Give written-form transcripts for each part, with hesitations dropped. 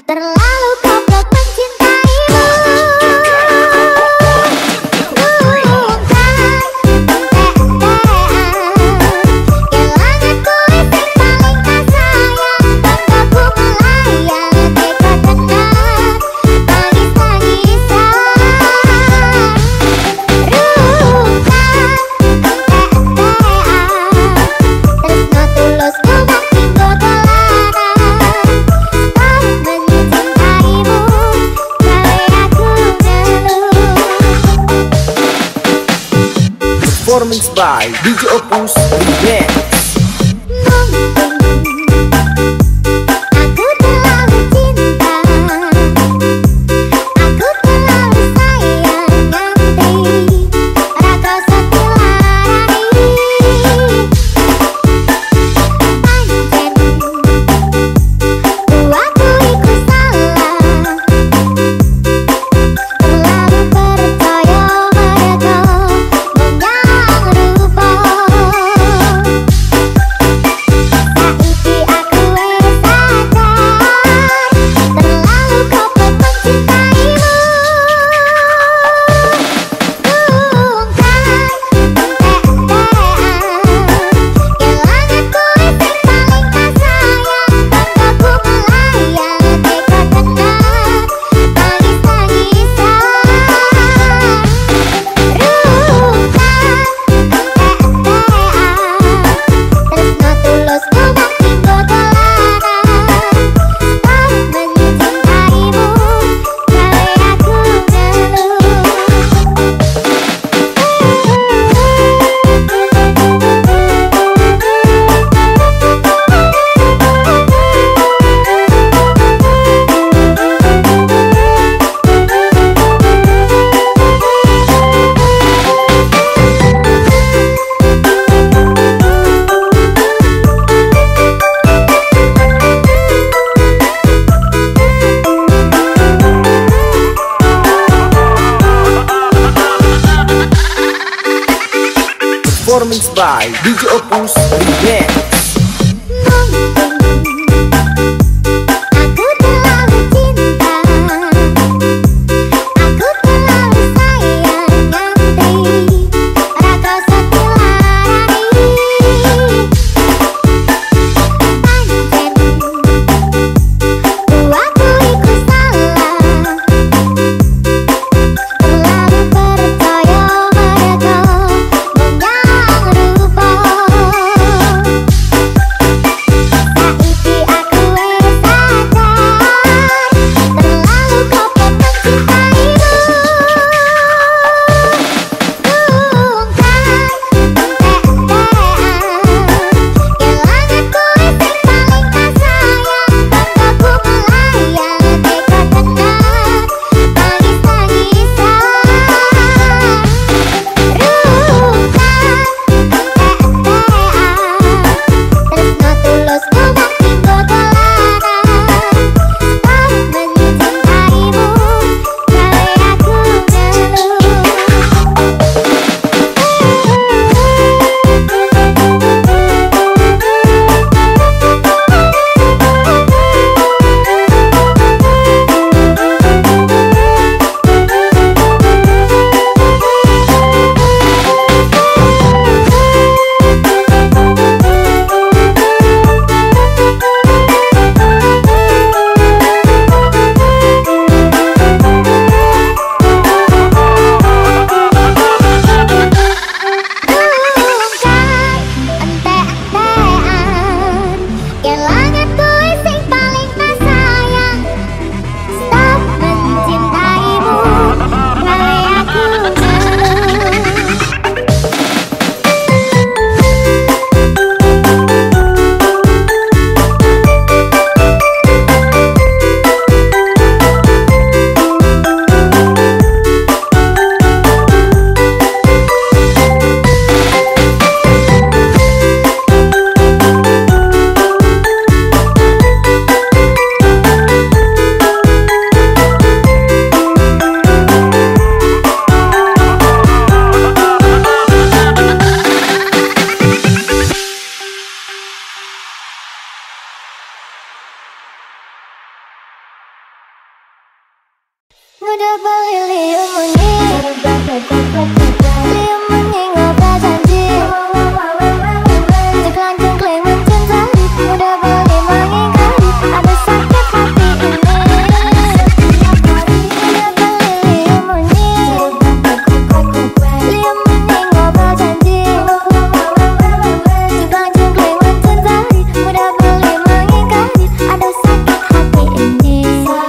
Terlalu goblok mencintaimu. Kehilanganku istri paling tak sayang. Banggaku melayang, tega tenang, tangis-tangisan. Tresno tulus kumang tinggo dolanan. Mencintaimu, gawe aku ngeluh. Performance by DJ Opus Remix. Aku terlalu cinta, aku terlalu sayang nganti raka setilarani. Pancen buatku iku salah, terlalu percaya mereka menyang rupa. Saiki aku wes sadar, terlalu goblok mencintaimu. Kehilanganku istri paling tak sayang. Banggaku melayang, tega tenang, tangis-tangisan. Tresno tulus kumang tinggo dolanan. Mencintaimu, gawe aku ngeluh. Performance by DJ Opus Remix. Aku terlalu cinta, aku terlalu sayang nganti raka setilarani. Pancen buatku iku salah, terlalu percaya mereka menyang rupa. Mudah beli lium muni, lium muni ngobrol janji, jengklang-jengkling mencari, mudah beli mengingkari, ada sakit hati ini. Mudah beli lium muni, lium muni ngobrol janji, jengklang-jengkling mencari, mudah beli mengingkari, ada sakit hati ini.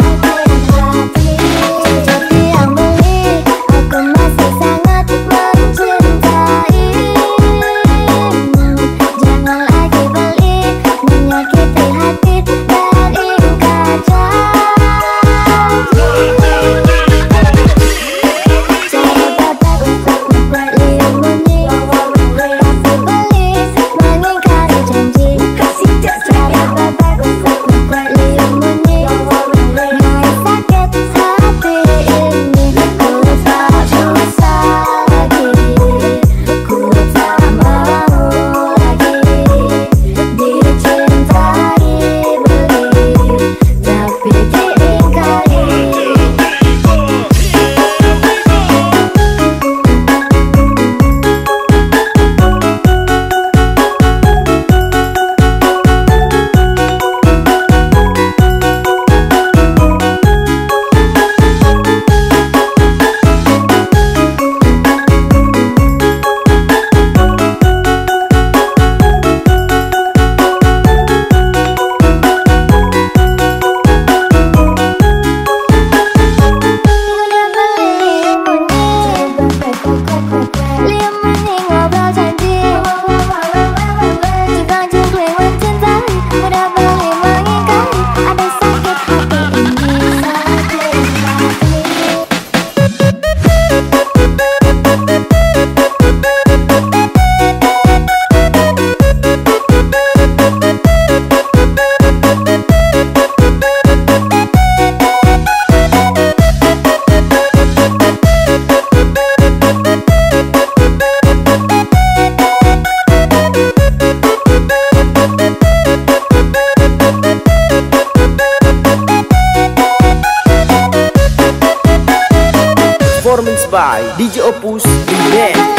Performance by DJ Opus Remix.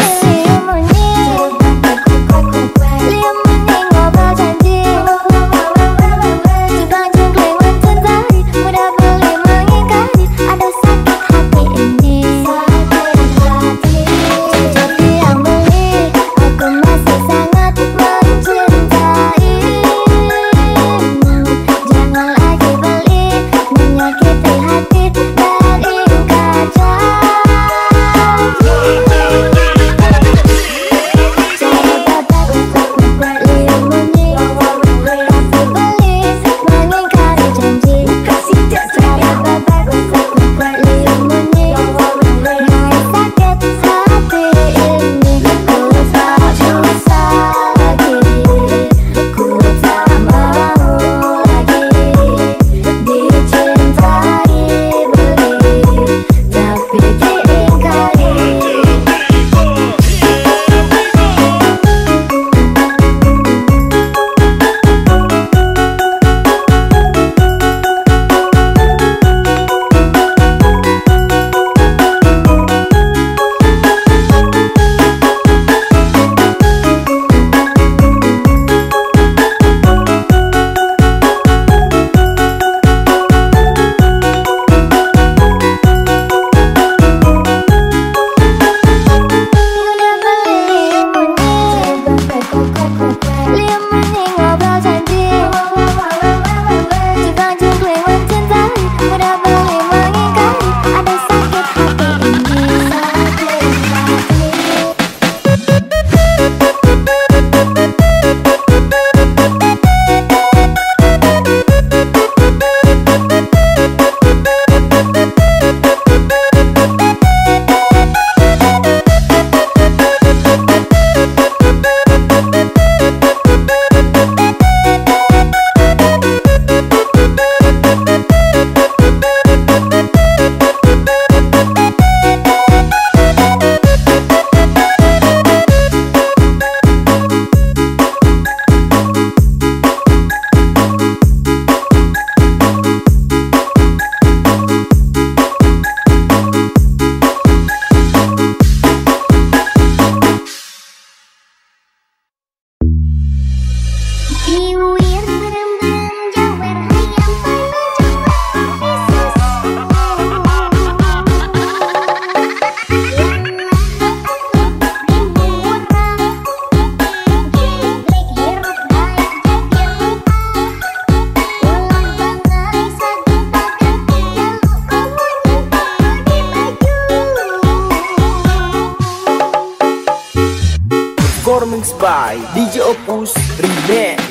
Menyakiti hati dan ingkar janji. by DJ Opus Remix.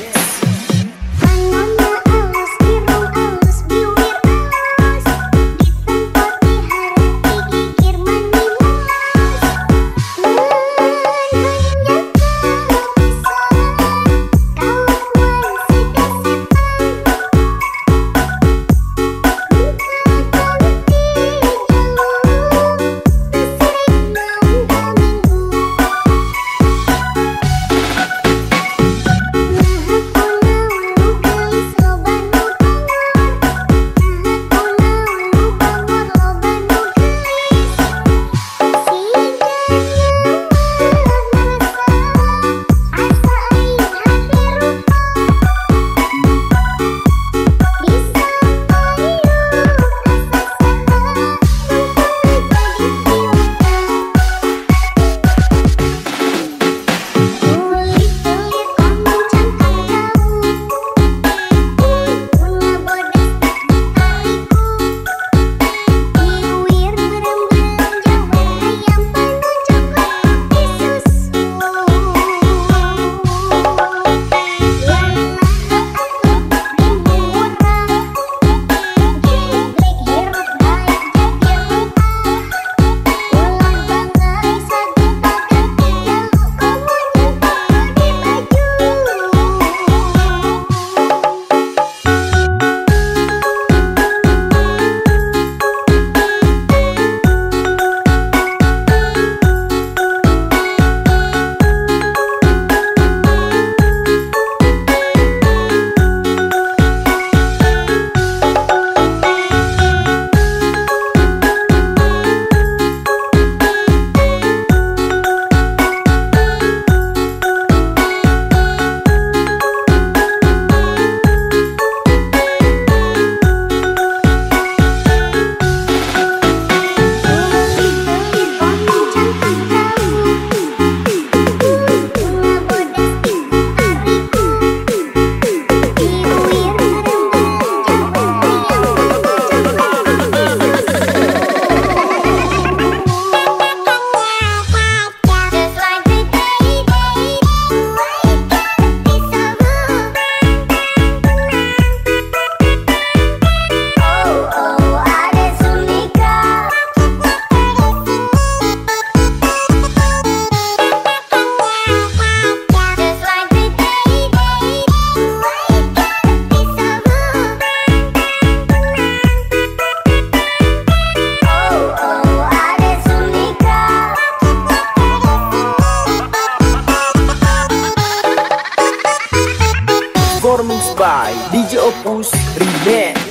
Performance by DJ Opus Remix.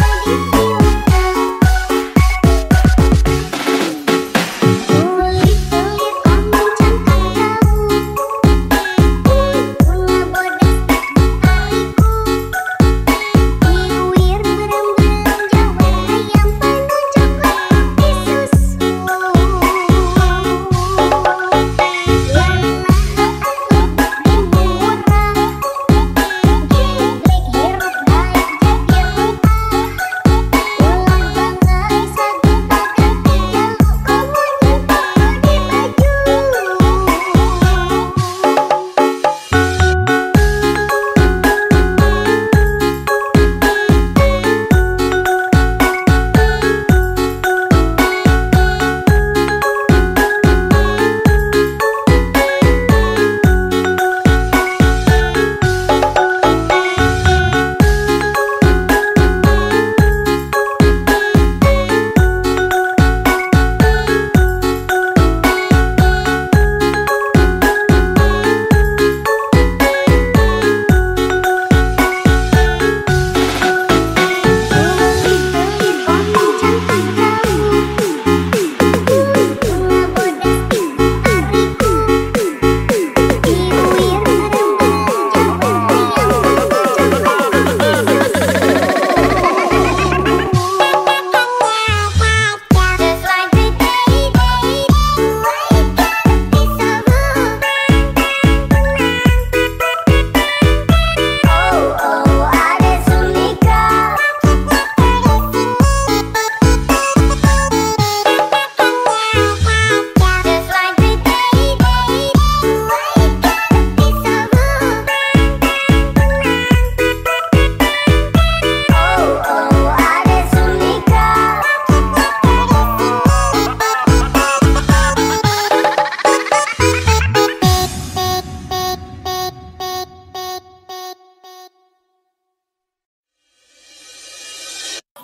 Listo.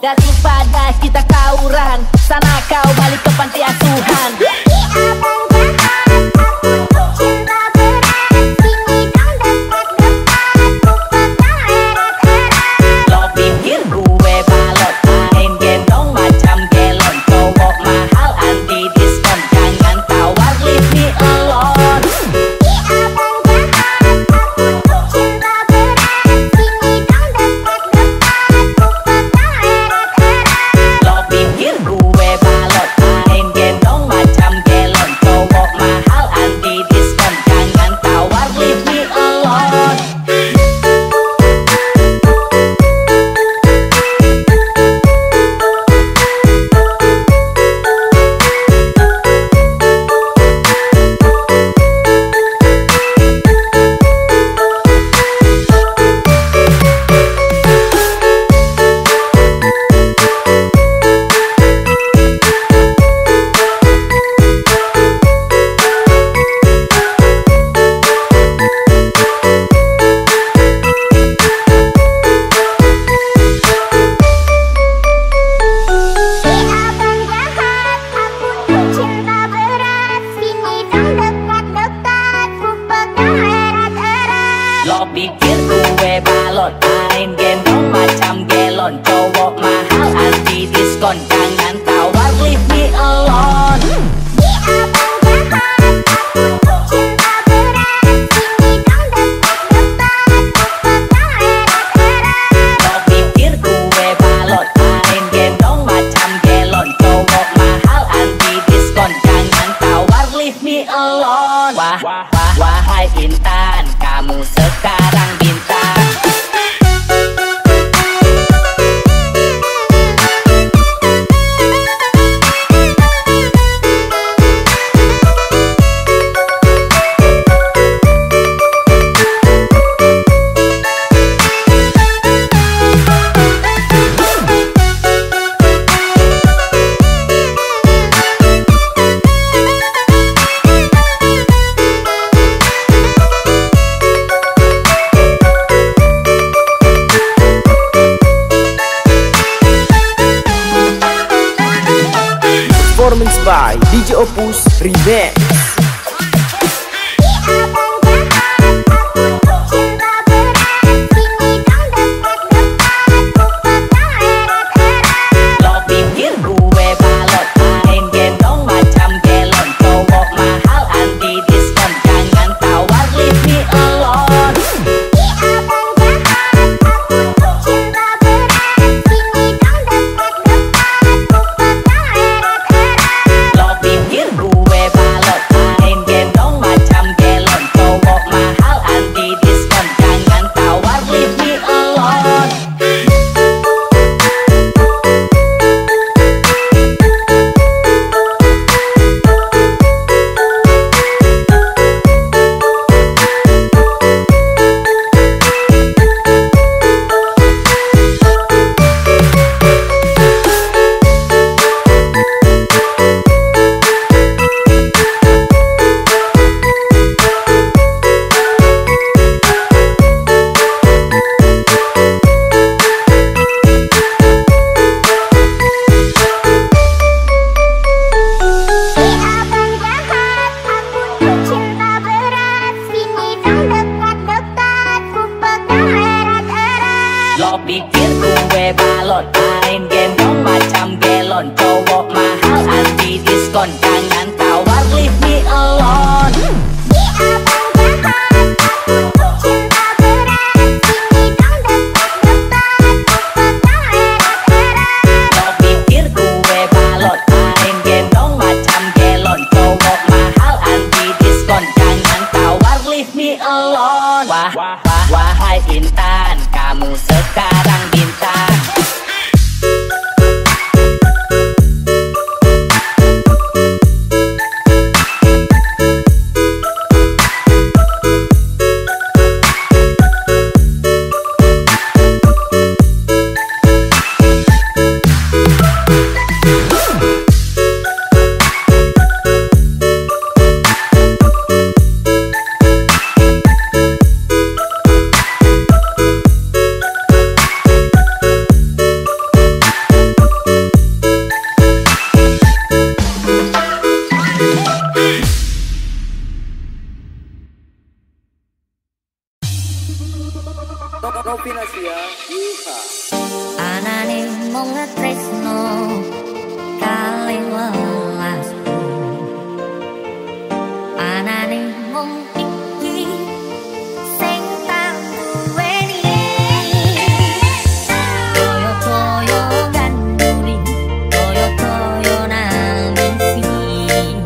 daripada kita kawuran. Sana kau balik ke panti asuhan. Abang jahat, aku tuh cinta berat. Sini dong dekat-dekat, ku pegang erat-erat. Lo pikir gue balot, main gendong macam gelon. Cowok mahal anti diskon, jangan tawar, leave me alone. Abang jahat, aku tuh cinta berat. Sini dong dekat-dekat, ku pegang erat-erat. Lo pikir gue balot, main gendong macam gelon. Cowok mahal anti diskon, jangan tawar, leave me alone. Abang jahat, aku tuh cinta berat. Sini dong dekat-dekat, ku pegang erat-erat. Lo pikir gue balot, main gendong macam gelon. Cowok mahal anti diskon, jangan tawar, leave me alone. Abang jahat, aku tuh cinta berat. Sini dong dekat-dekat, ku pegang erat-erat. Lo pikir gue balot, main gendong macam gelon. Cowok mahal anti diskon, jangan tawar, leave me alone. Wahai Intan, kamu sekarang bintang. Novinasia, Yuha. Anane mung ngetresno kalih welasku. Anane mung iki sing tak duweni. Toyo-toyo ganduli, toyo-toyo nangisi.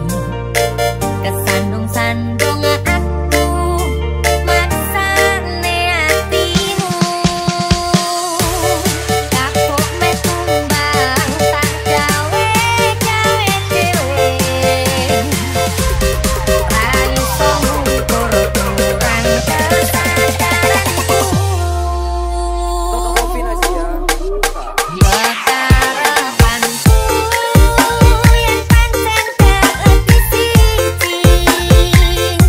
Kesandung-sandung aku maksane atimu. Kapok metumbang tak gawe-gawe dhewe. Ra iso ngukur ukuran kesadaranku. Novinasia, Yuha. Kekarepanku yen pancen keepisi.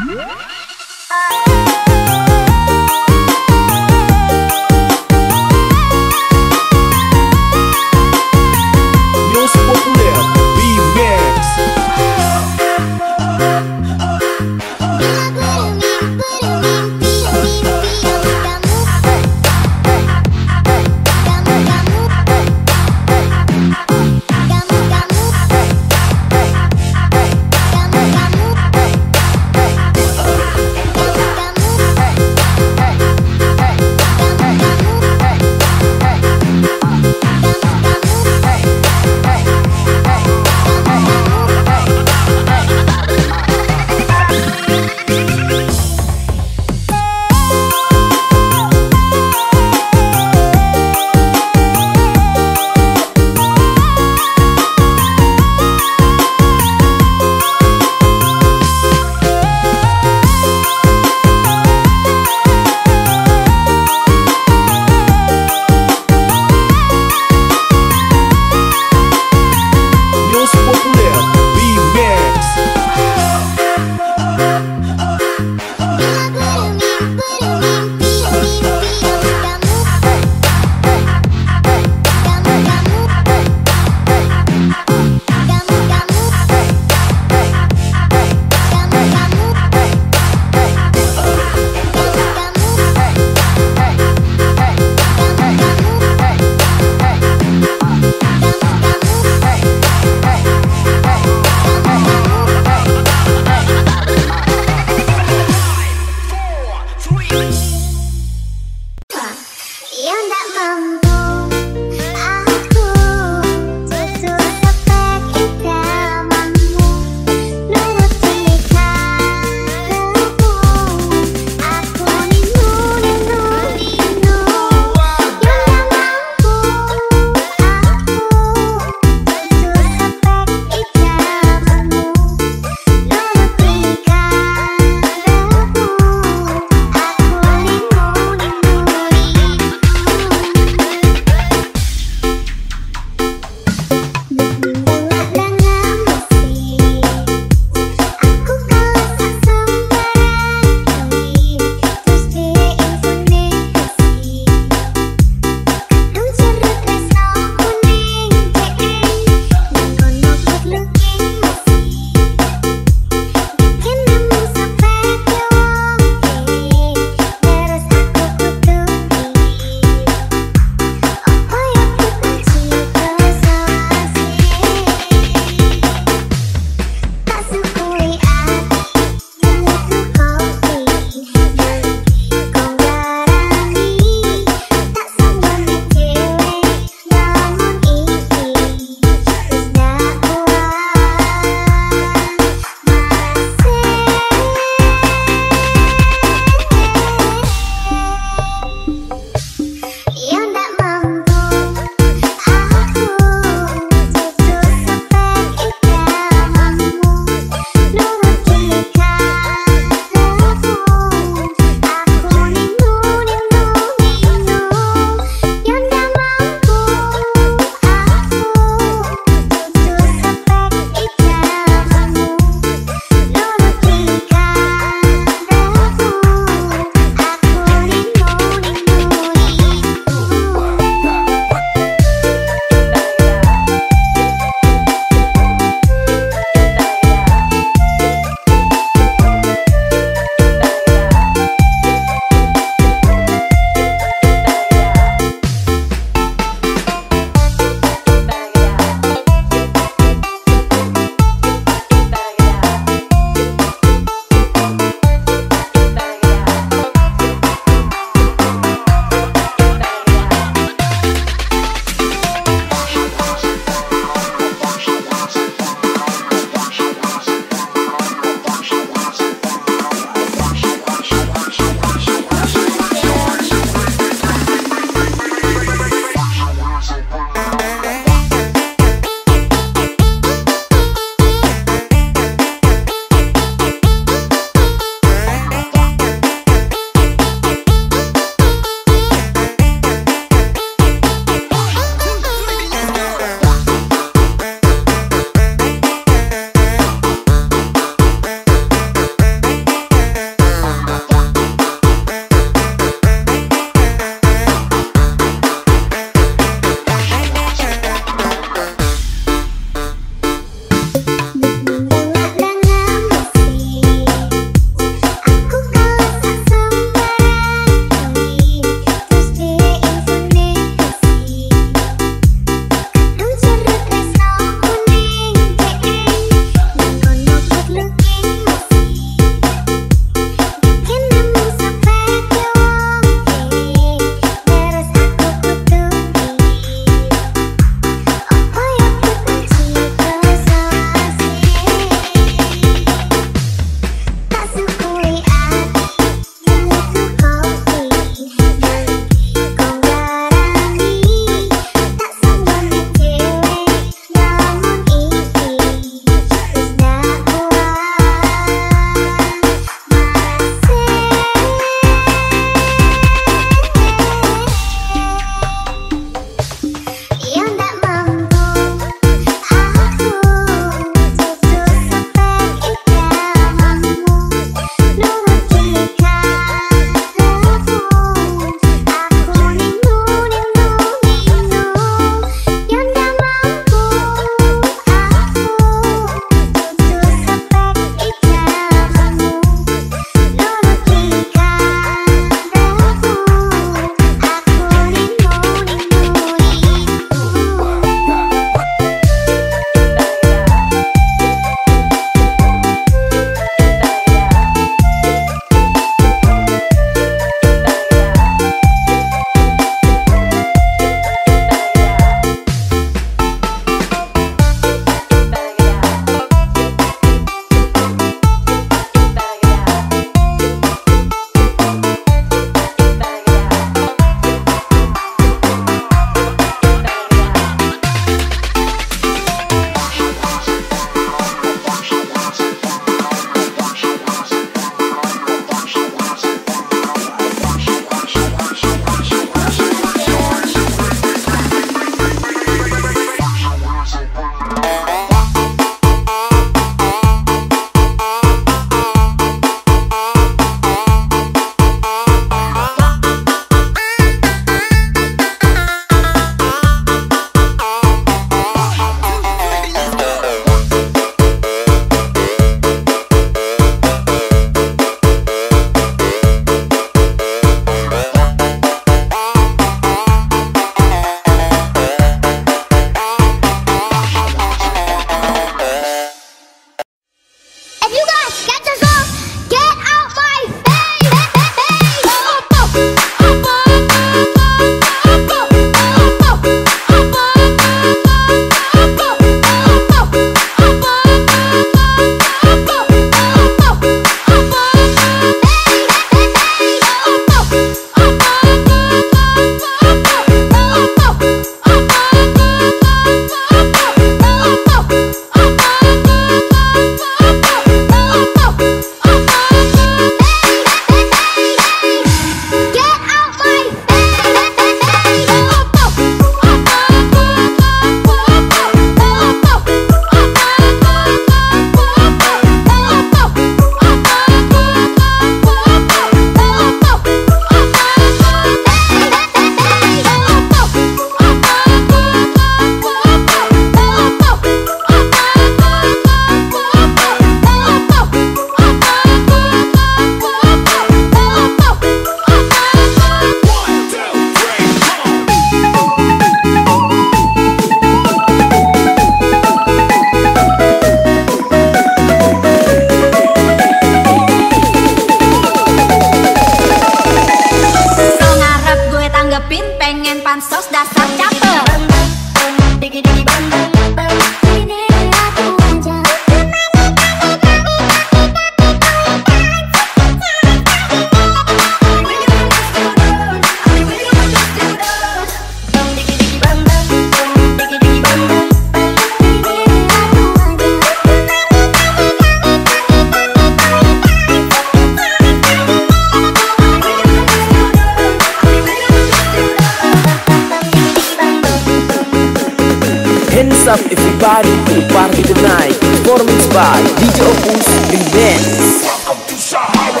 Hands up everybody to party tonight. Performance by DJ Opus Remix. Welcome to Sahara.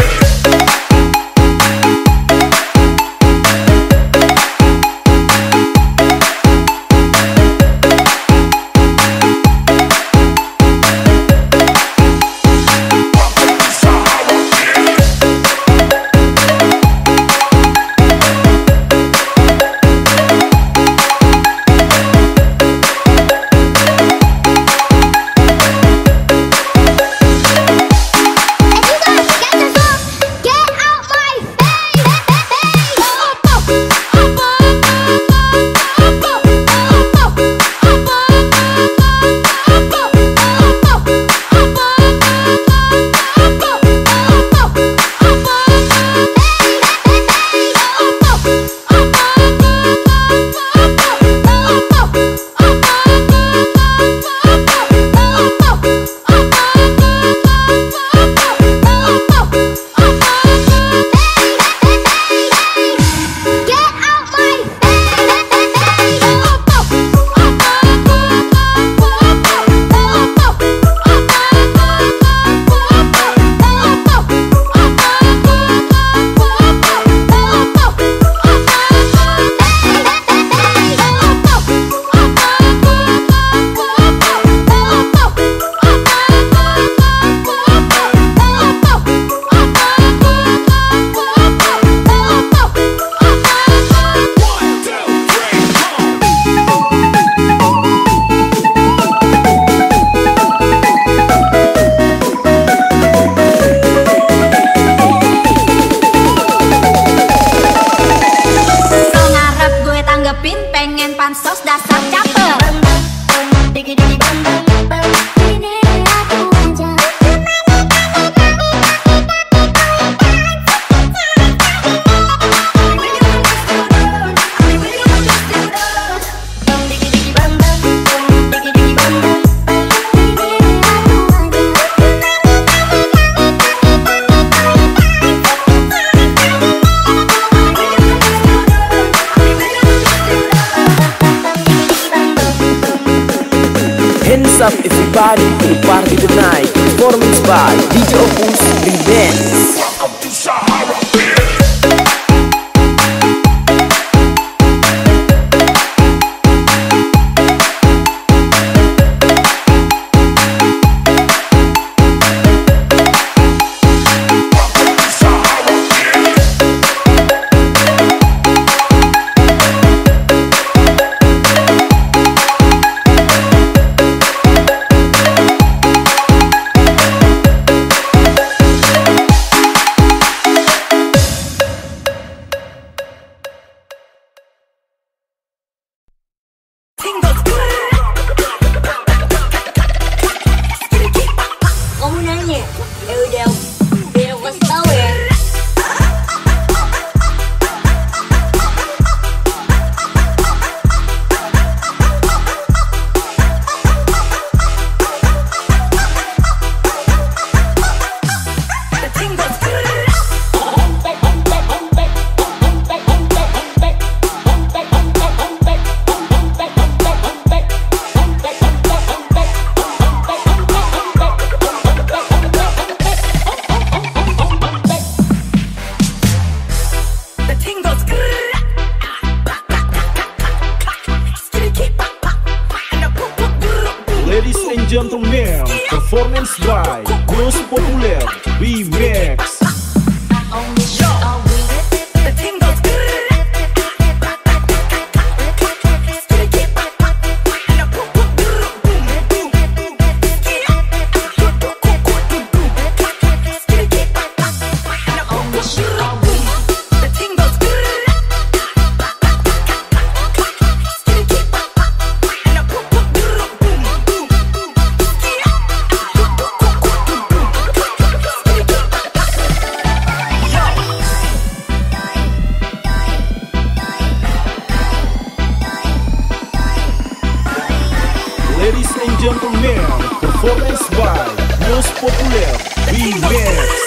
Pengen pansos dasar caper. Ini aku aja. Hands up everybody to party tonight. Performance by DJ Opus Remix. Welcome to Sahara. Kamu nanya? Ya udah, biar aku kasih tahu ya. Ladies and gentlemen, performance by Most Popular Remix. Ladies and gentlemen, performance by Most Popular Remix.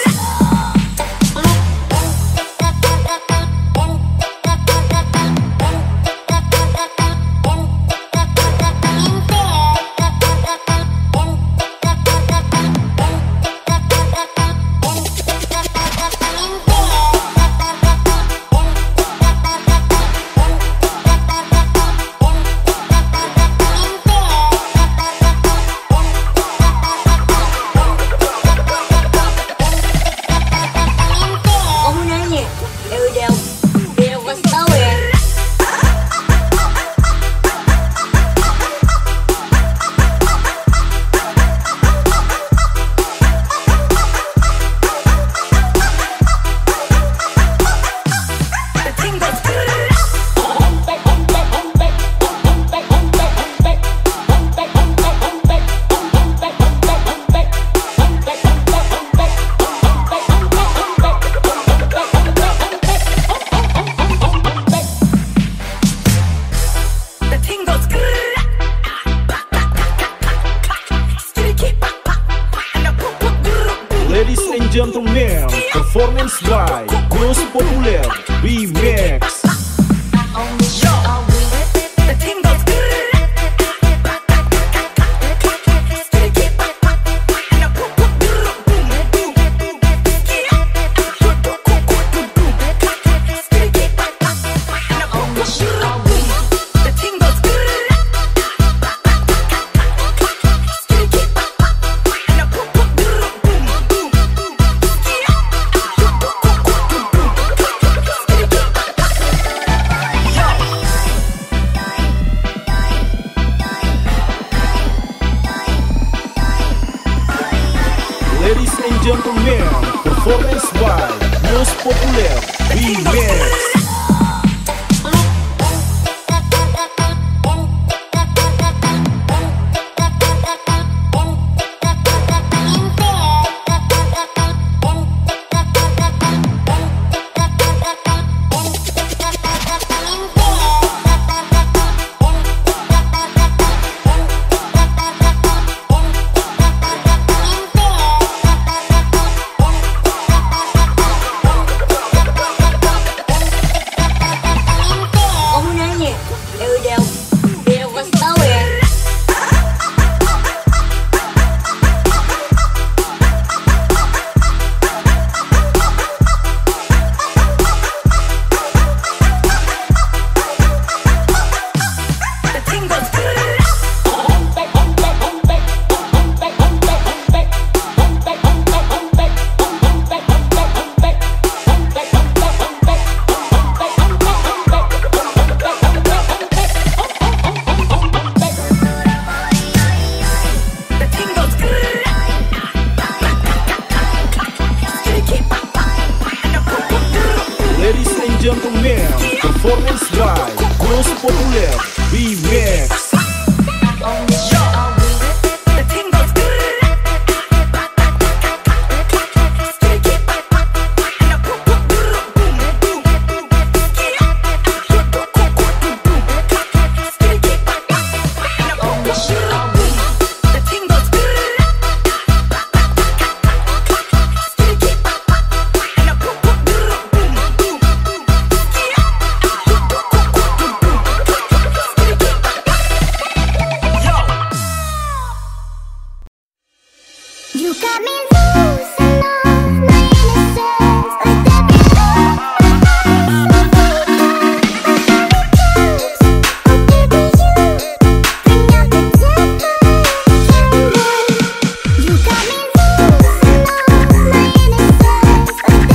gentlemen, performance by Most Popular Remix. Ladies and gentlemen, performance by Most Popular Remix. Ladies and gentlemen, performance by Most Popular Remix. You got me losing all my innocence, like that you got me losing all my innocence, like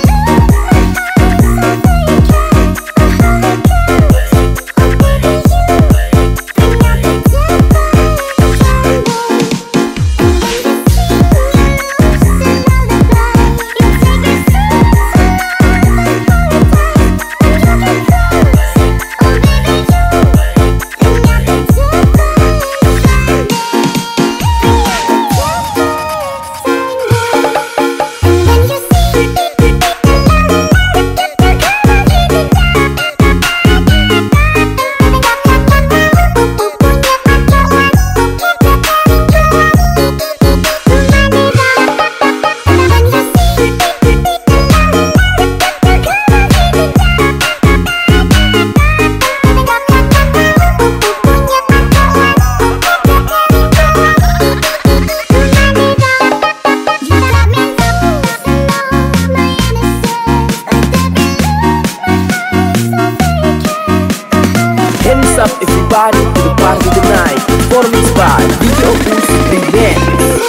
Hands up everybody to the party tonight. Performance by DJ Opus Remix.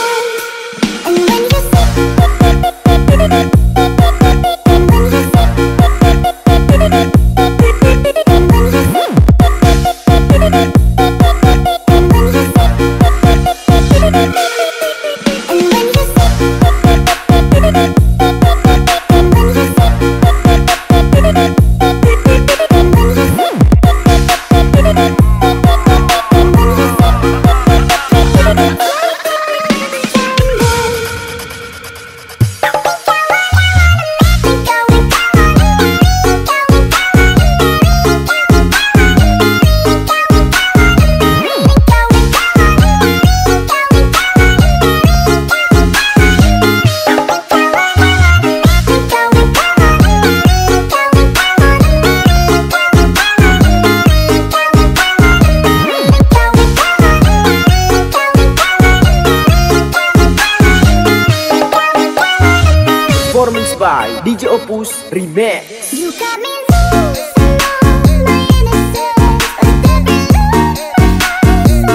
by DJ Opus Remix. You got me losing all my innocence, but there be no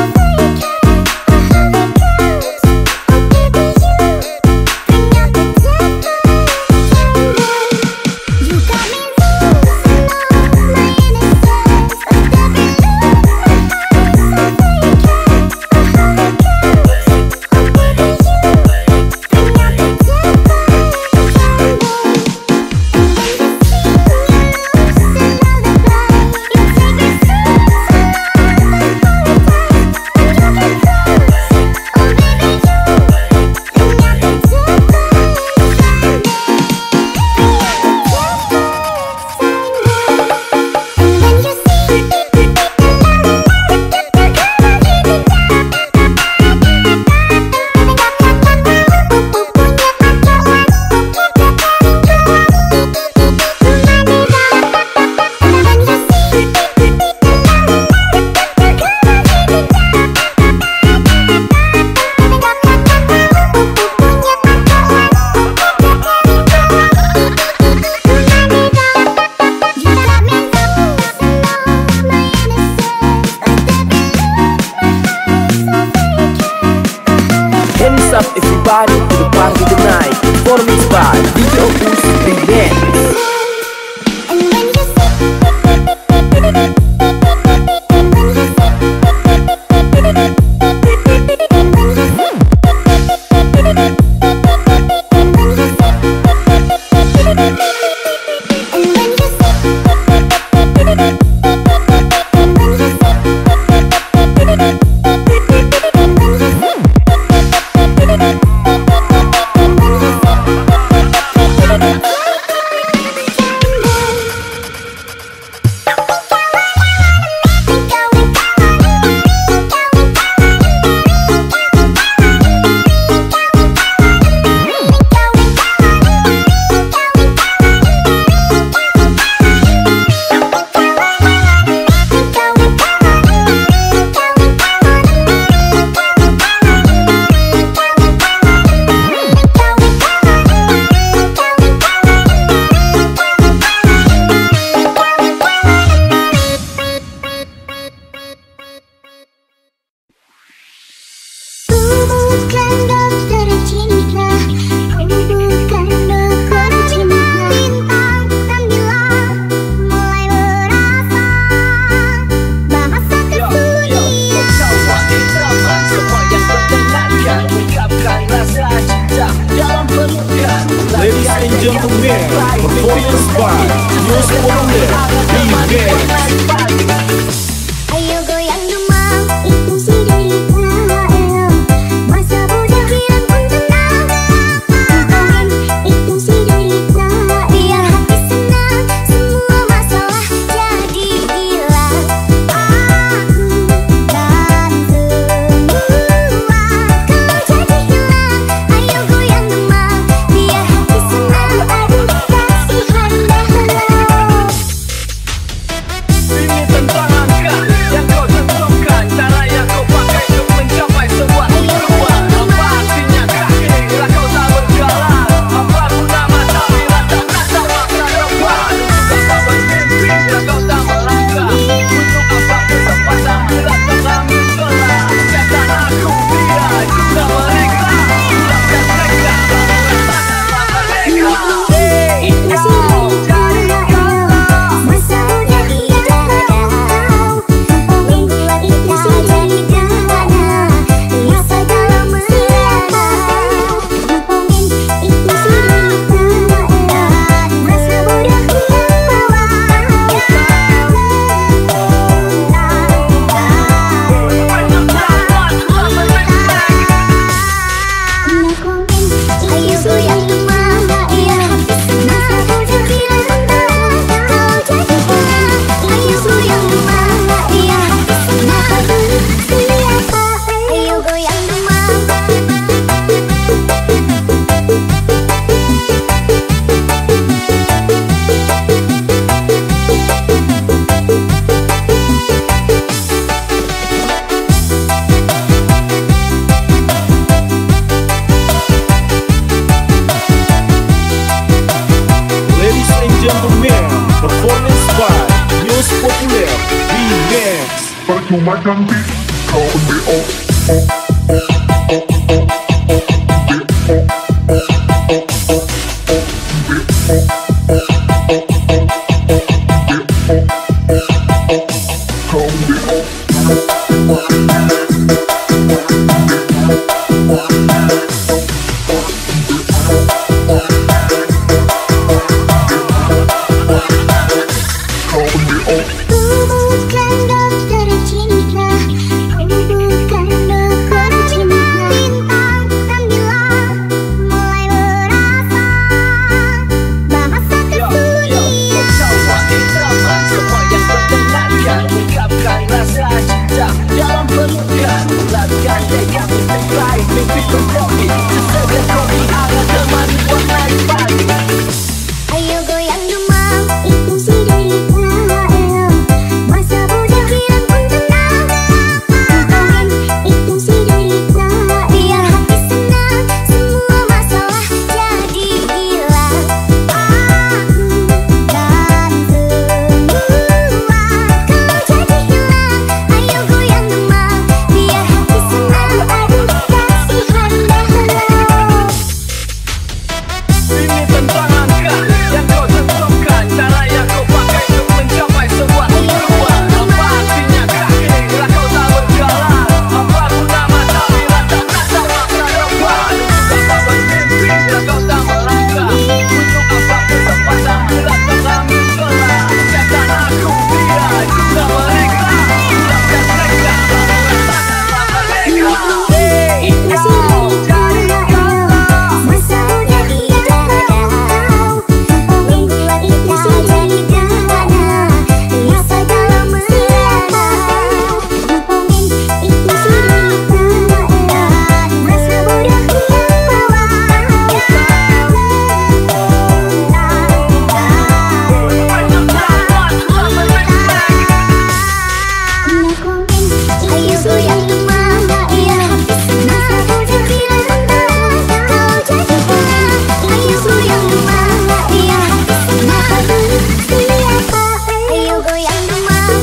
Hands up everybody to the party tonight. Performance by DJ Opus Remix. Ladies and gentlemen, performance by News Populer Remix. Ayo goyang demam, itu si derita. Masa muda kiran pun tenang. Itu si derita, biar hati senang. Semua masalah jadi hilang. Aku dan semua kau jadi hilang. Ayo goyang demam, biar hati senang. Aduh kasihan dah. Sini Percuma cantik kau BO. Bukan dokter cinta, bukan dokter cinta. Bintang sembilan mulai merasa bahasa kesunyian. Semua yang berdengarkan ungkapkan rasa cinta dalam pelukan. Lakukan yang terbaik, mimpi berkopi sesegar kopi hangat temani warnai pagi. Ayo goyang demam, itu si derita. Masa muda hilang pun tenang. Itu si derita, biar hati senang. Semua masalah jadi hilang. Aku dan semua kau jadi hilang. Ayo goyang demam, biar hati senang. Aduh kasihan dahulu. Ini tentang langkah yang kau tentukan, cara yang kau pakai untuk mencapai sebuah tujuan. Apa artinya kaki bila kau tak berjalan? Apa guna mata bila tak rasa masa depan? Untuk apa bermimpi bila kau tak melangkah? Untuk apa kesempatan bila kau tak mengelah? Katakan aku dia juga mereka. Siapkan mereka bersama mereka. Itu si derita, masa muda kita tahu. Membuat kita jadi gana, rasa dalam merana. Itu si derita, masa muda kita bawa. Ayo goyang demam, biar hati senang. Masa muda kita kau jadi tenang. Ayo goyang demam, biar hati senang. Siapa? Ayo goyang demam.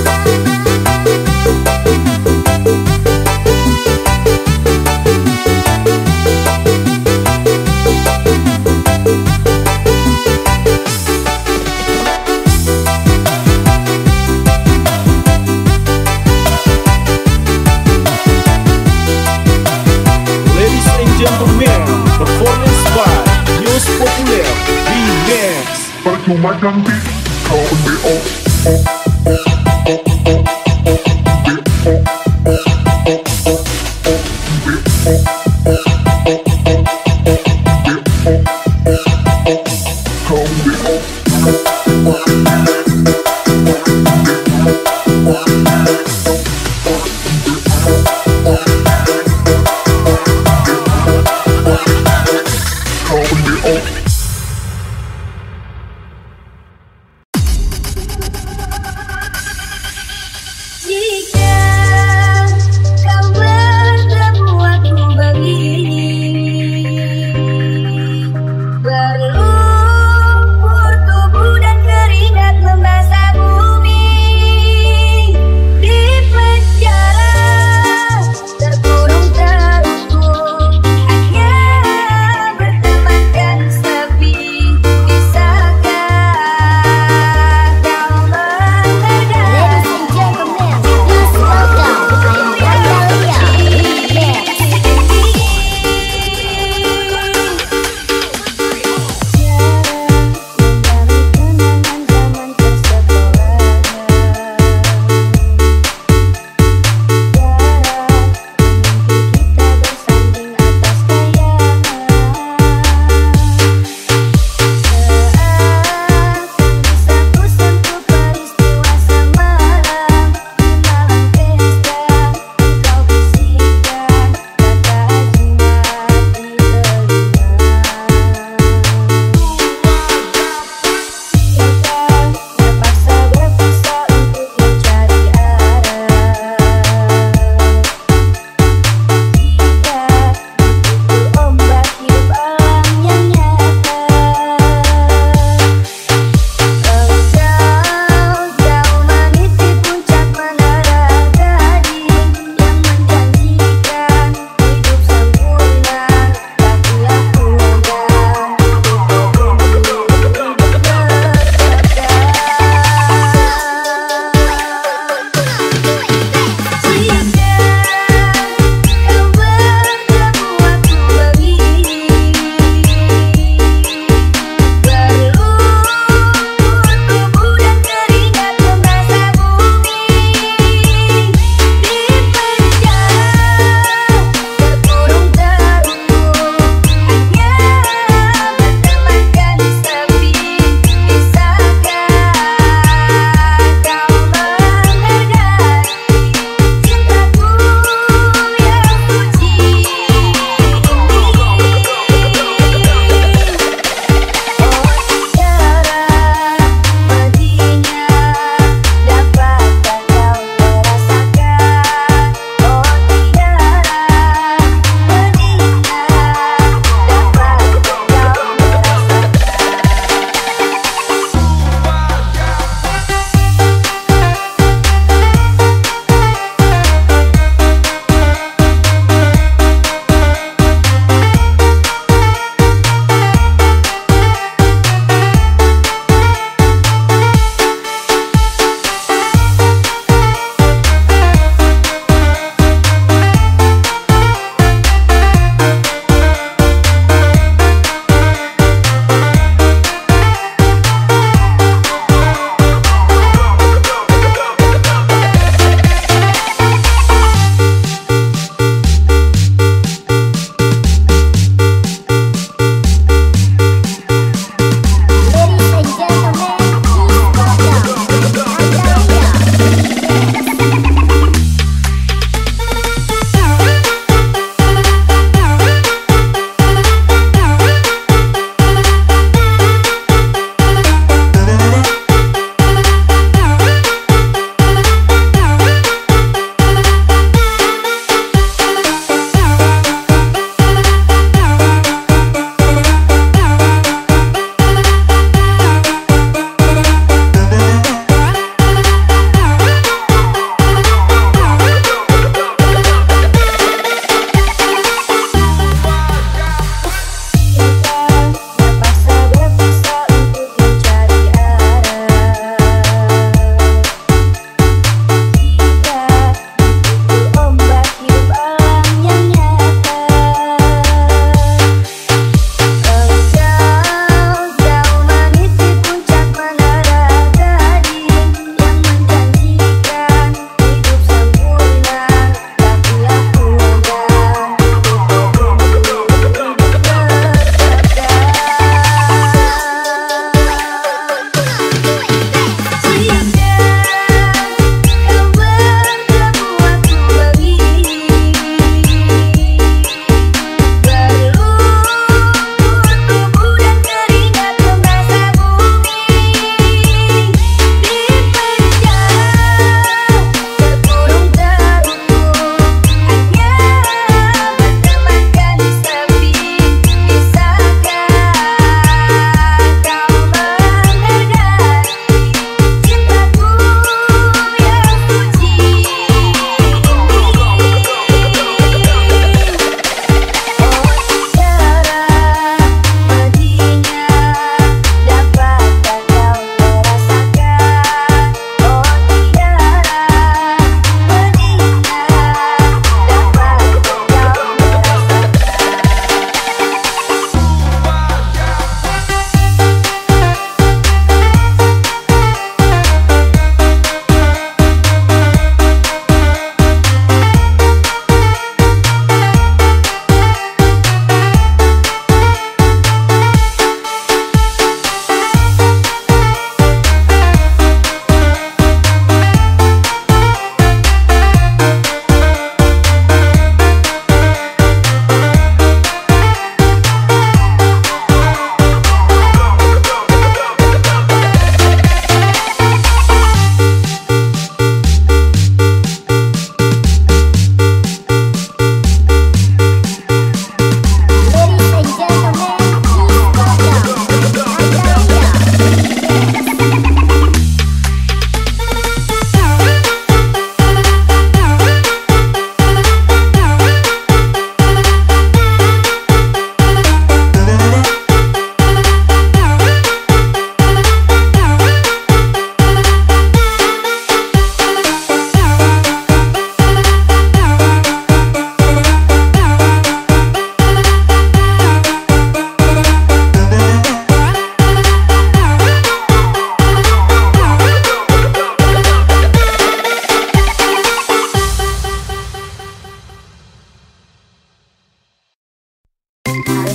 Ladies and gentlemen, performance by Yos Populer Remix. Percuma cantik kau BO.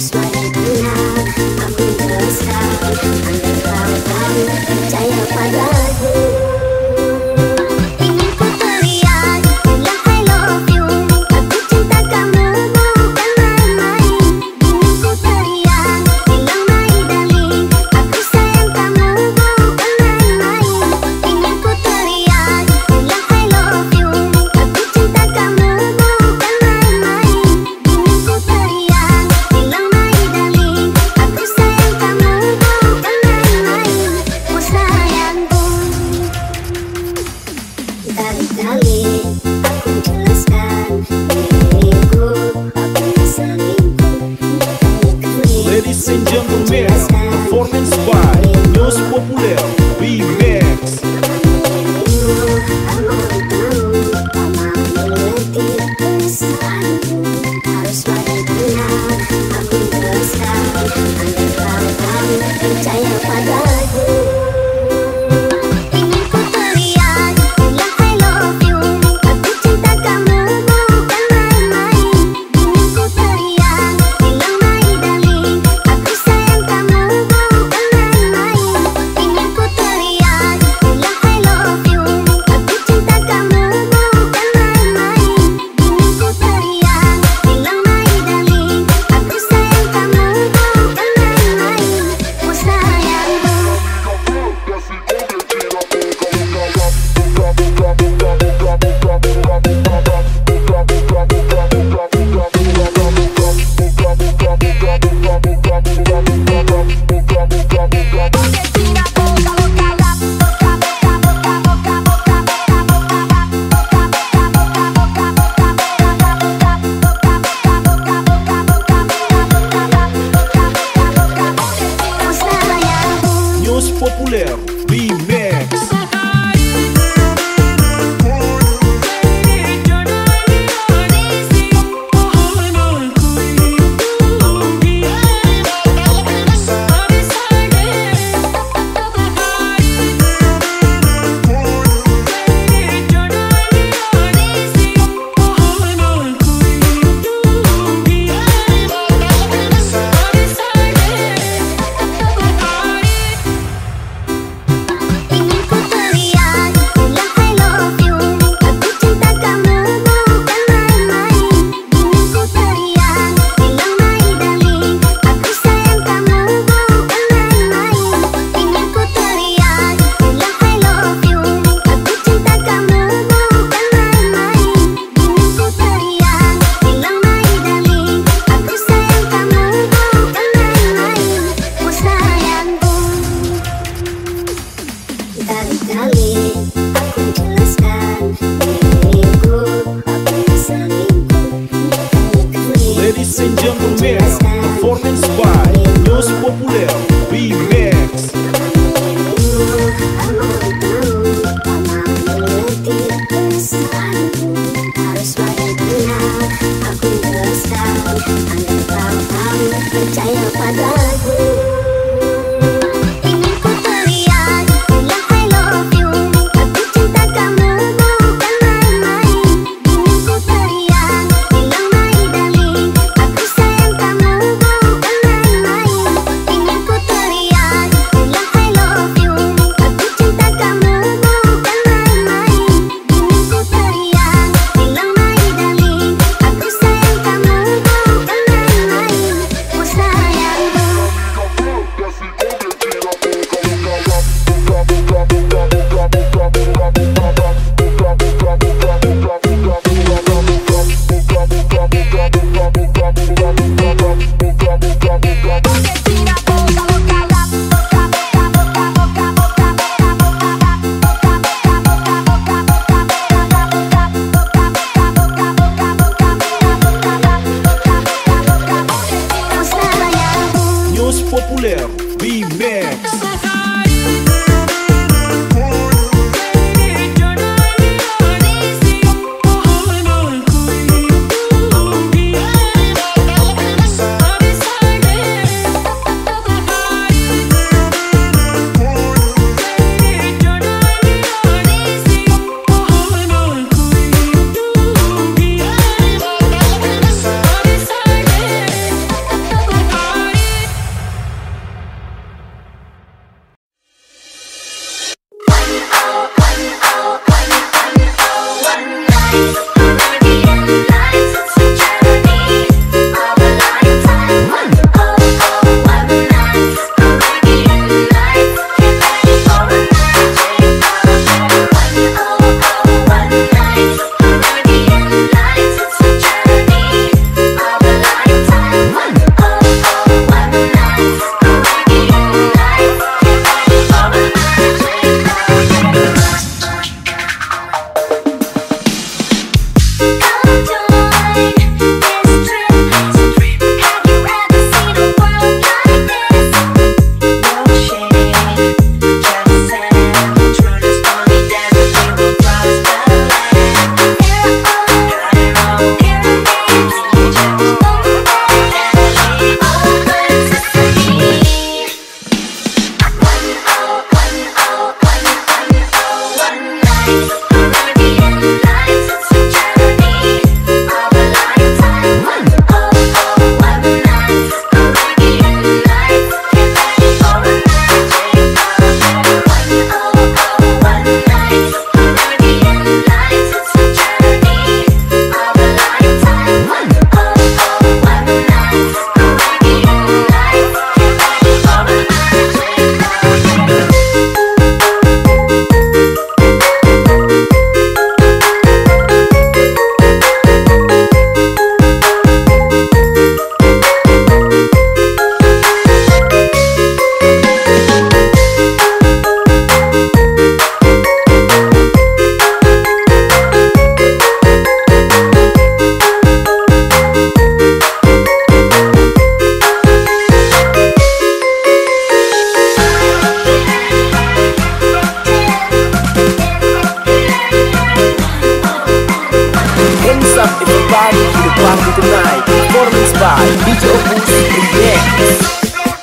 harus pada benar. Aku jelaskan, Anda tahu percaya padaku. Ingin ku teriak, bilang I love you. Aku cinta kamu bukan main-main. Ingin ku teriak, bilang my darling. Aku sayang kamu bukan main-main. Ingin ku teriak, bilang I love you. Aku cinta kamu bukan main-main. Ingin ku teriak, bilang my darling. Aku sayang kamu bukan main-main. Oh sayangku, berkali-kali aku jelaskan diriku, aku selingkuh. Berkali-kali Ladies and gentlemen, performance by News Populer Remix. percaya padaku. Ingin ku teriak, bilang I love you. Aku cinta kamu bukan main-main. Ingin ku teriak, bilang my darling. Aku sayang kamu bukan main-main. Ingin ku teriak, bilang I love you. Aku cinta kamu bukan main-main. Ingin ku teriak, bilang my darling. Aku sayang kamu bukan main-main. Oh sayangku, oh sayangku. News Populer Remix. Ingin ku teriak, bilang I love you. Aku cinta kamu bukan main-main. Ingin ku teriak, bilang my darling. Aku sayang kamu bukan main-main. Ingin ku teriak, bilang I love you. Aku cinta kamu bukan main-main. Ingin ku teriak, bilang my darling. Aku sayang kamu bukan main-main. Oh sayangku, berkali-kali aku jelaskan diriku, aku selingkuh. Berkali-kali Ladies and gentlemen, performance by News Populer Remix. percaya padaku. Ingin ku teriak, bilang I love you. Aku cinta kamu bukan main-main. Ingin ku teriak, bilang my darling. Aku sayang kamu bukan main-main. Ingin ku teriak, bilang I love you. Aku cinta kamu everybody to the party tonight. Performance by DJ Opus Remix.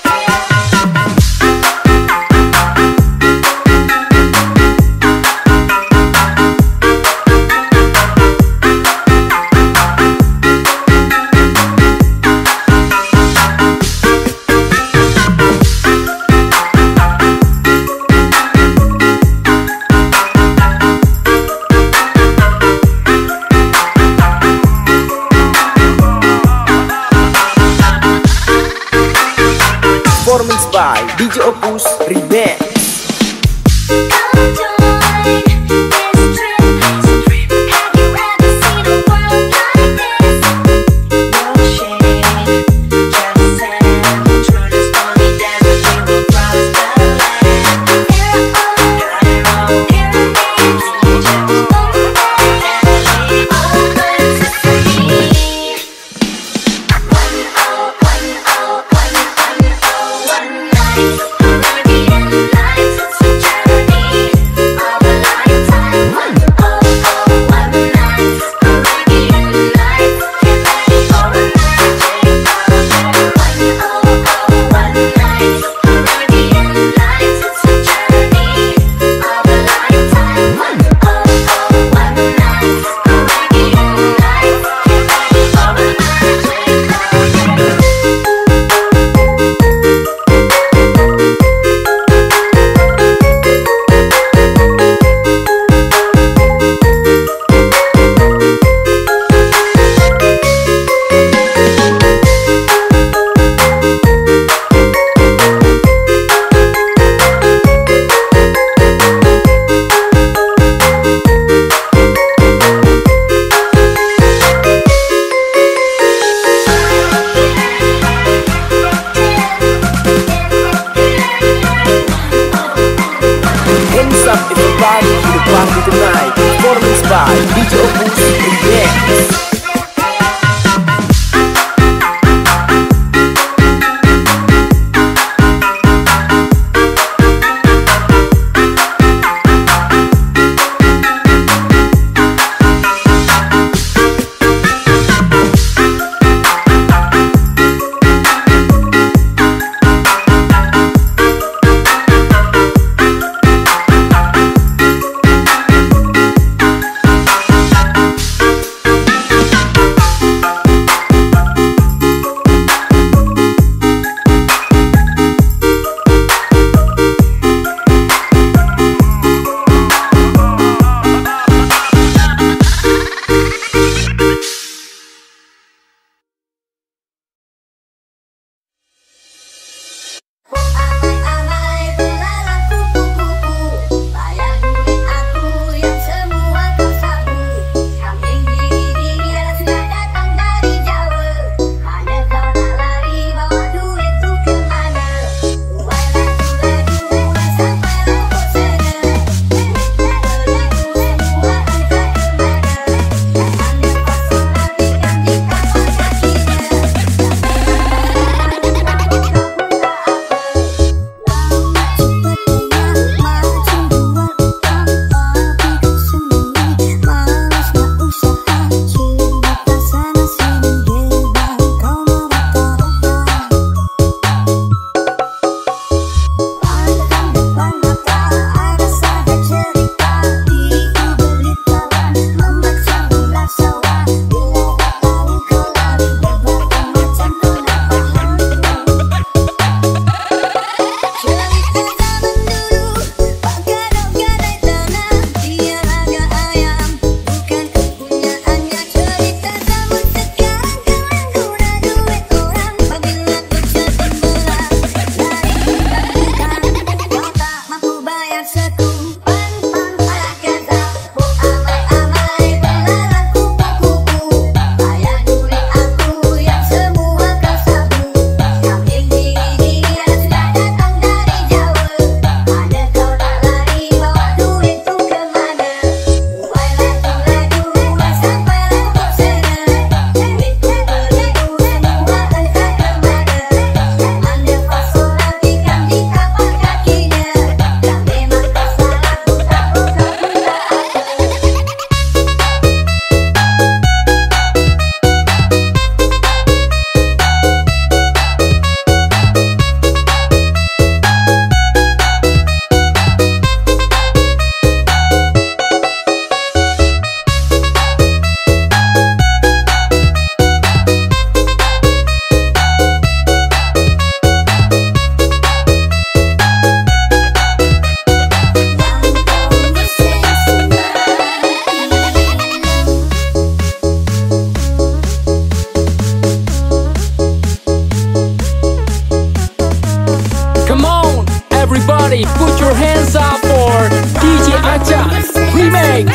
Performance by DJ Opus Remix. Already in love. your hands up for DJ Achas Remix.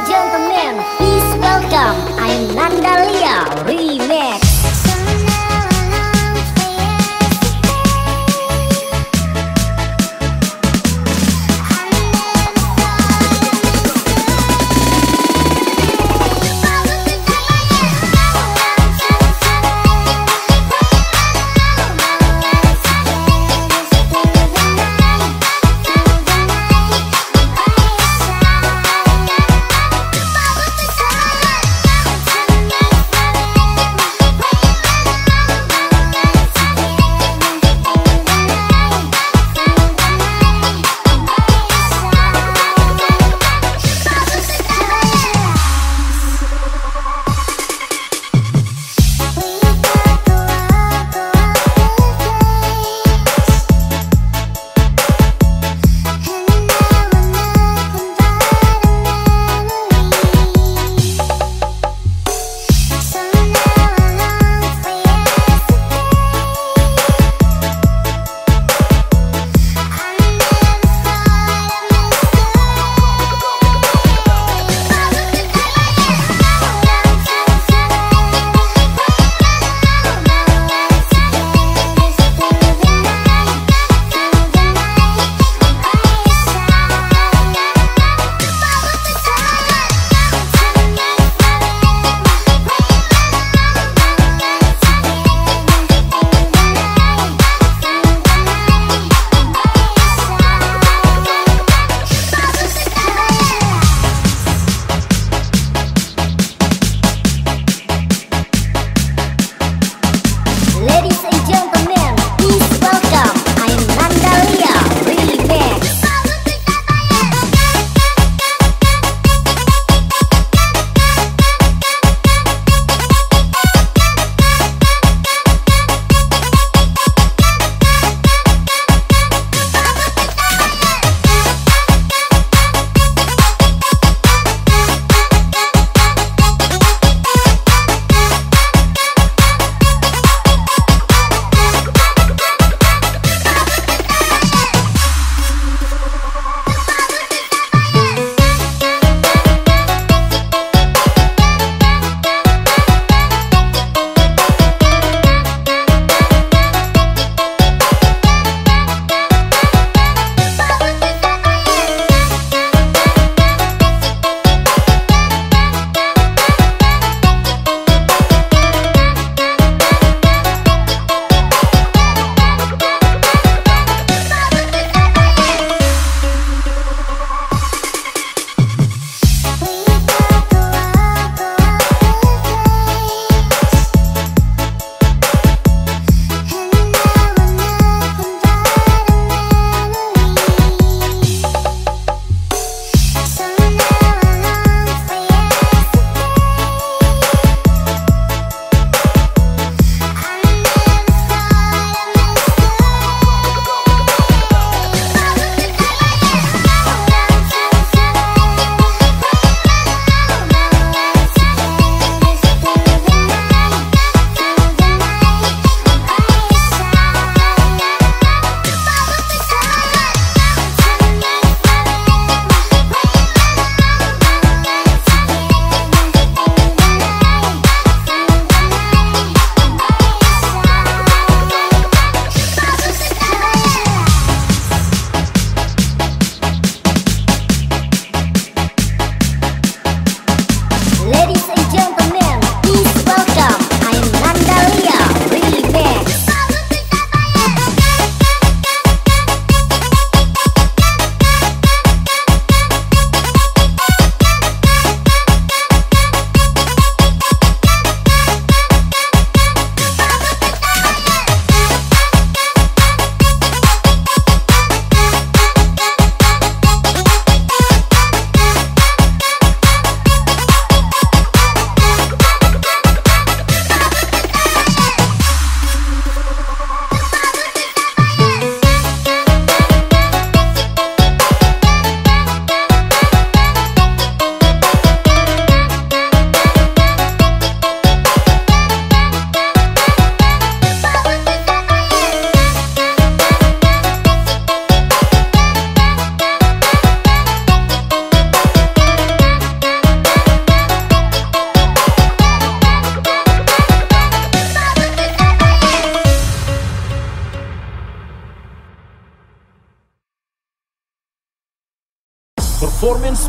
and gentlemen, please welcome I'm Nandalia Remix.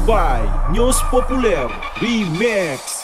by News Populer Remix.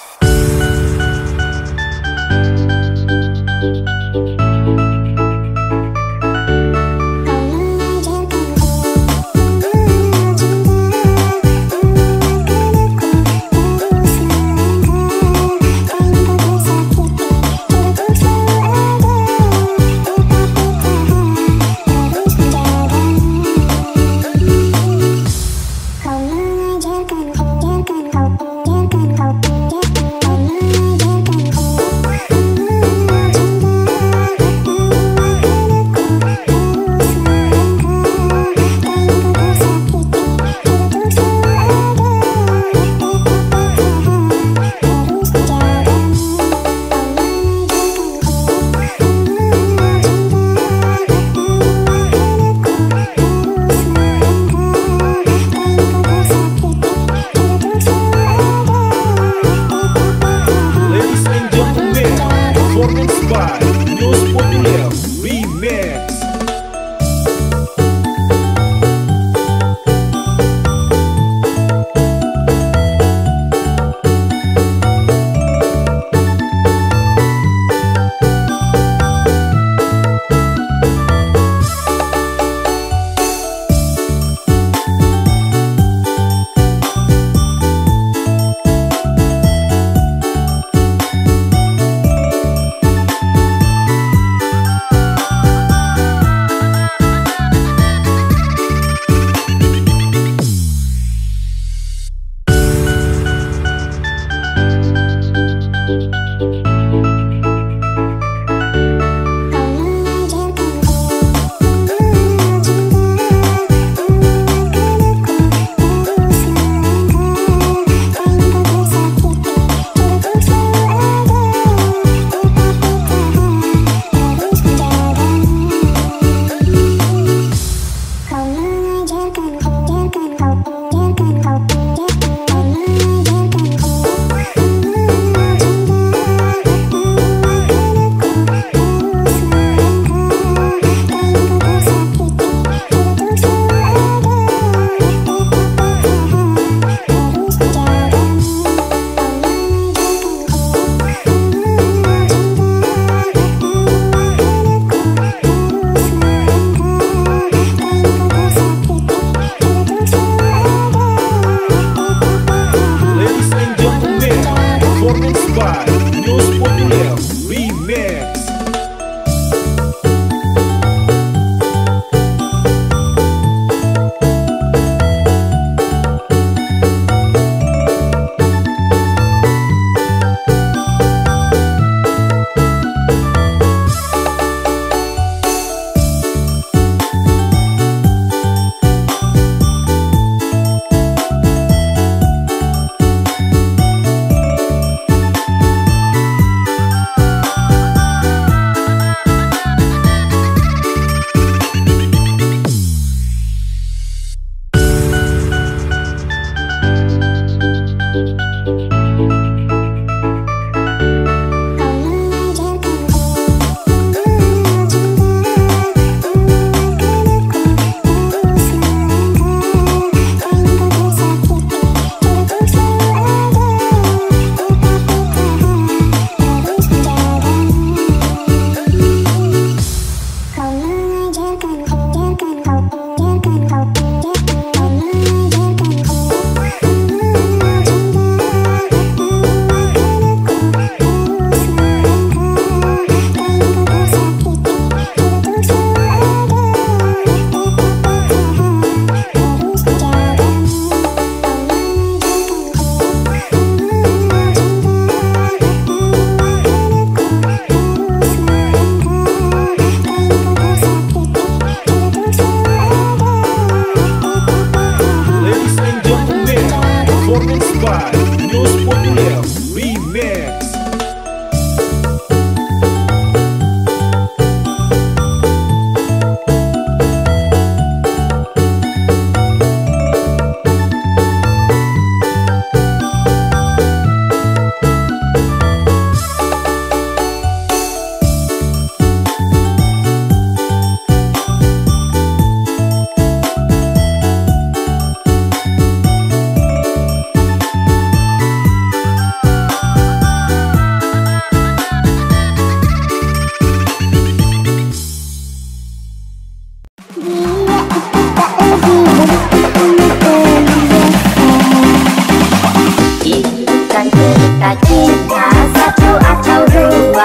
cinta satu atau dua.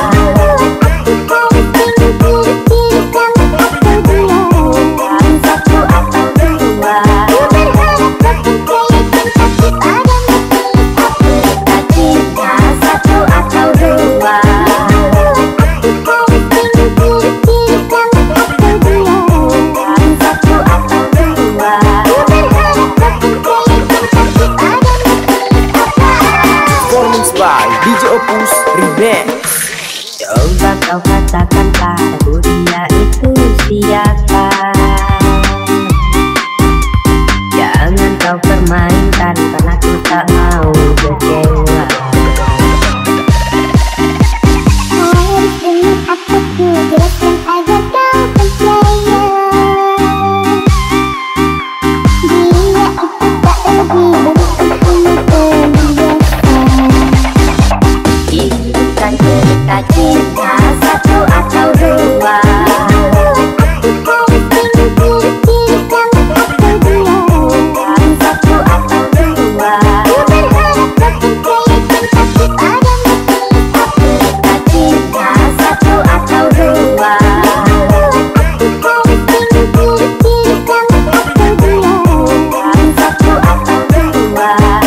Satu atau dua. Cinta satu atau dua. Satu atau dua. Performance by DJ Opus Remix. Coba kau katakan padaku dia itu siapa. Jangan kau permainkan karena aku tak mau kecewa. Harus dengan apa ku jelaskan agar kau percaya. Dia itu tak lebih dari biasa. Itu kan cerita cinta satu atau dua. Satu atau dua. Cinta satu atau dua. Satu atau dua.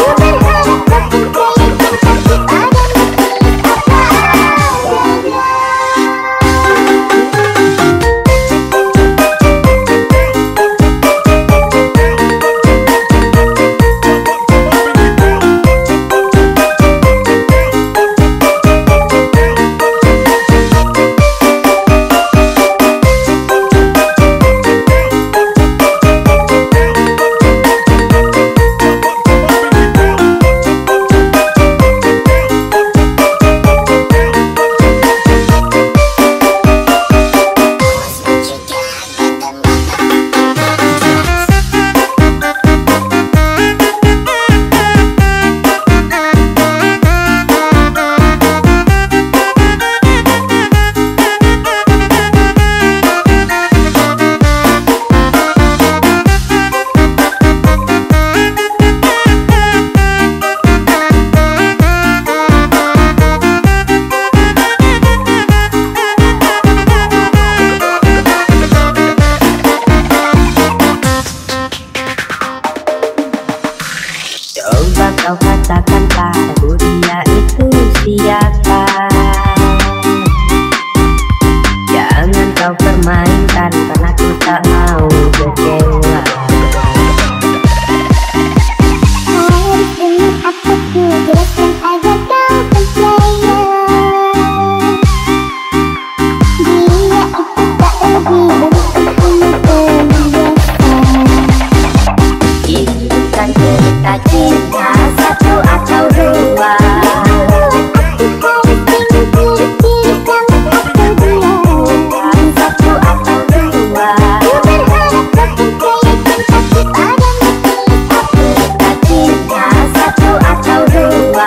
Coba kau katakan padaku dia itu siapa. Jangan kau permainkan karena aku tak mau kecewa. Harus dengan apa ku jelaskan agar kau percaya. Dia itu tak lebih dari biasa. Itu kan cerita cinta satu atau dua. Satu atau dua. Cinta satu atau dua.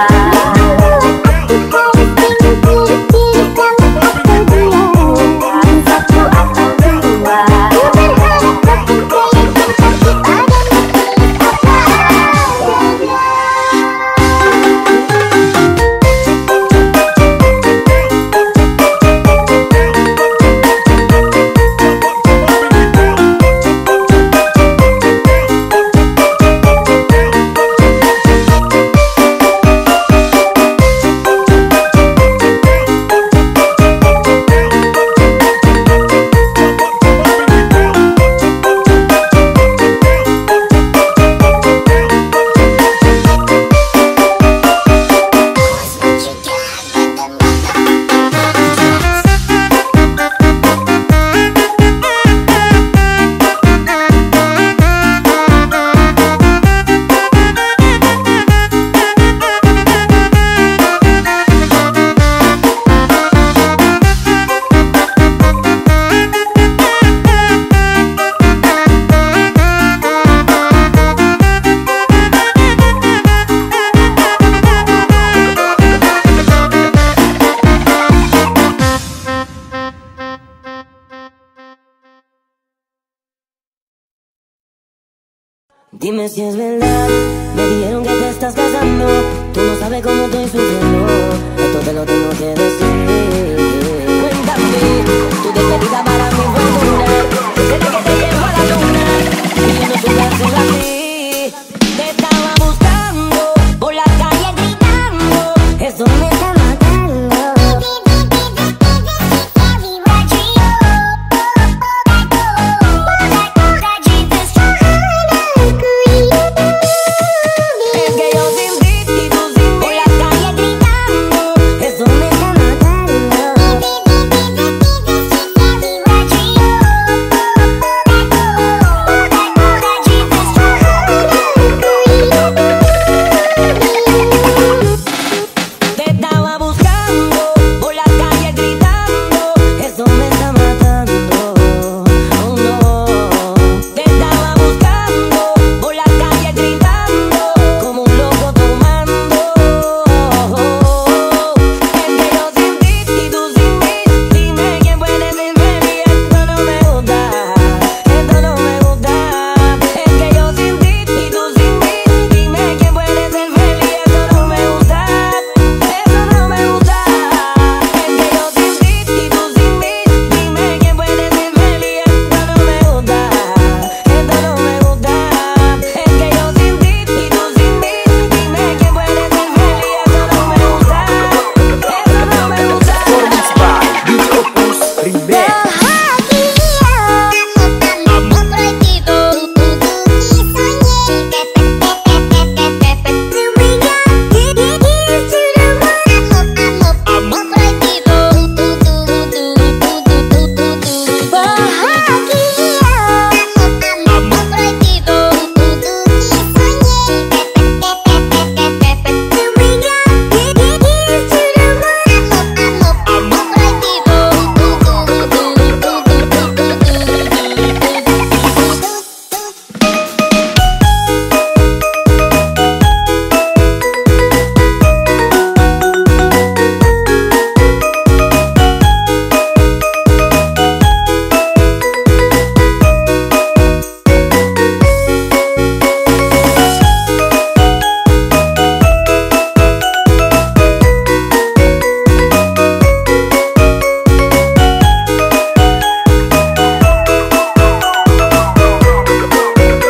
Satu atau dua. Dime si es verdad, me dijeron que te estás casando. Tú no sabes sabes cómo estoy sufriendo, esto te lo tengo que decir. Cuéntame, tu despedida para mí fue dura, desde que te llevo a la luna y no supe hacerlo así. Te estaba buscando por la calle gritando, eso me está matando. Es que yo sin ti y tú sin mí, por la calle gritando, eso me está matando. Te estaba buscando por la calle gritando, eso me está matando. Oh no. Te estaba buscando por la calle gritando, como un loco tomando. Es que yo sin ti y tú sin mí, dime quién puede ser feliz. Esto no me gusta, esto no me gusta. Es que yo sin ti y tú sin mí, dime quién puede ser feliz. Esto no me gusta, eso no me gusta. Es que yo sin ti y tú sin mí, dime quién puede ser feliz. Esto no me gusta, esto no me gusta. Es que yo sin ti y tú sin mí, dime quién puede ser feliz. Esto no me gusta, eso no me gusta. Performance by DJ Opus Remix.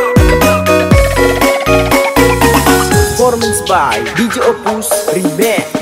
Performance by DJ Opus Remix.